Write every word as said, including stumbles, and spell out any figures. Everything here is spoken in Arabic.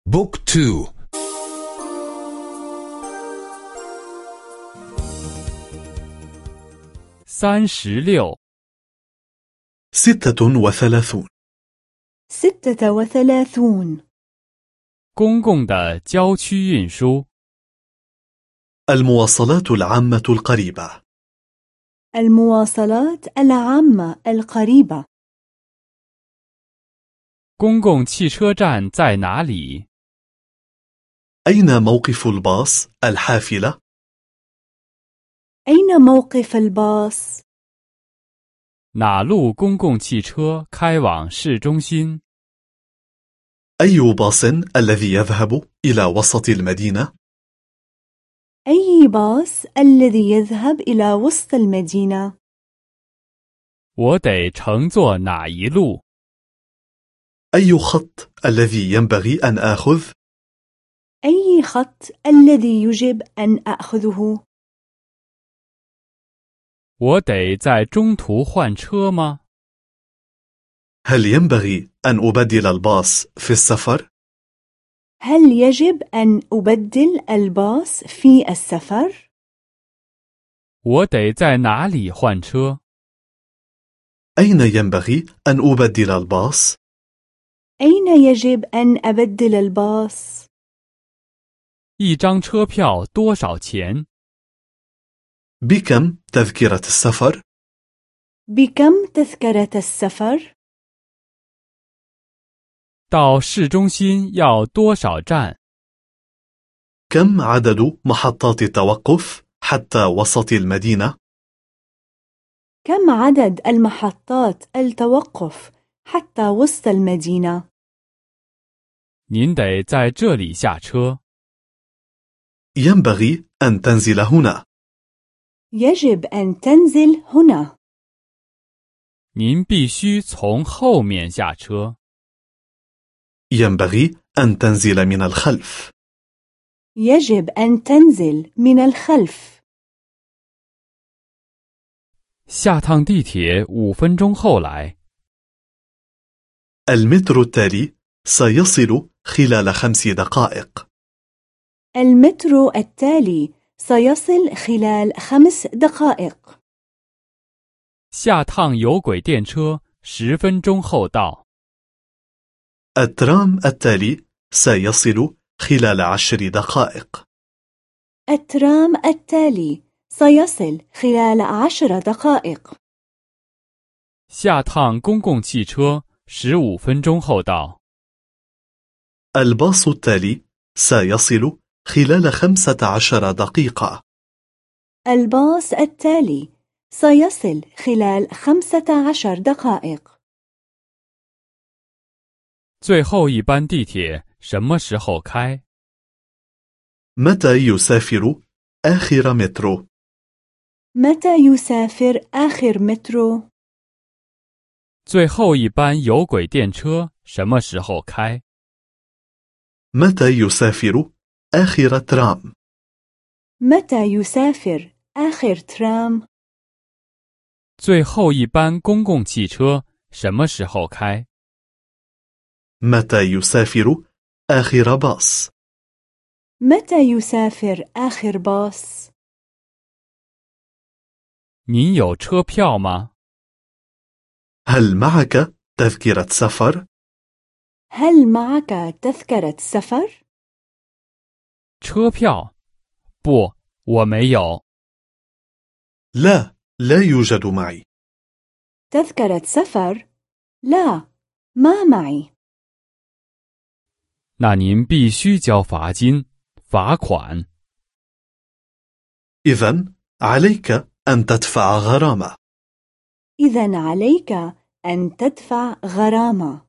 بوك تو. 三十六 ستة وثلاثون. ستة وثلاثون. 公共的郊区运输 المواصلات العامة القريبة. المواصلات العامة القريبة. 公共汽车站在哪里 أين موقف الباص الحافلة؟ أين موقف الباص؟ 哪路公共汽车开往市中心 أي باص الذي يذهب إلى وسط المدينة؟ أي باص الذي يذهب إلى وسط المدينة؟ 我得乘坐哪一路 أي خط الذي ينبغي أن آخذ؟ أي خط الذي يجب أن أخذه؟ 我得在中途换车吗 هل ينبغي أن أبدل الباص في السفر؟ هل يجب أن أبدل الباص في السفر؟ 我得在哪里换车 أين ينبغي أن أبدل الباص؟ أين يجب أن أبدل الباص؟ 一张车票多少钱 بكم تذكرة السفر؟ بكم تذكرة السفر؟ 到市中心要多少站 كم عدد محطات التوقف حتى وسط المدينة؟ كم عدد المحطات التوقف حتى وسط المدينة؟ 您得在这里下车 ينبغي أن تنزل هنا. يجب أن تنزل هنا. 您必须从后面下车 ينبغي أن تنزل من الخلف. يجب أن تنزل من الخلف. 下趟地铁五分钟后来 المترو التالي سيصل خلال خمس دقائق. المترو التالي سيصل خلال خمس دقائق. 下趟有轨电车十分钟后到 الترام التالي سيصل خلال عشر دقائق. الترام التالي سيصل خلال عشر دقائق. 下趟公共汽车十五分钟后到 الباص التالي سيصل خلال خمسة عشر دقيقة. الباص التالي سيصل خلال خمسة عشر دقائق. 最后一班地铁什么时候开 متى يسافر آخر مترو؟ متى يسافر آخر مترو؟ 最后一班有轨电车什么时候开 متى يسافر آخر ترام؟ متى يسافر آخر ترام؟ 最后一班公共汽车什么时候开 متى يسافر آخر باص؟ متى يسافر آخر باص؟ 您有车票吗 هل معك تذكرة سفر؟ هل معك تذكرة سفر؟ 车票不我没有 لا، لا يوجد معي. تذكرة سفر؟ لا، ما معي. 那您必须交罚金罚款 إذن عليك أن تدفع غرامة. إذن عليك أن تدفع غرامة.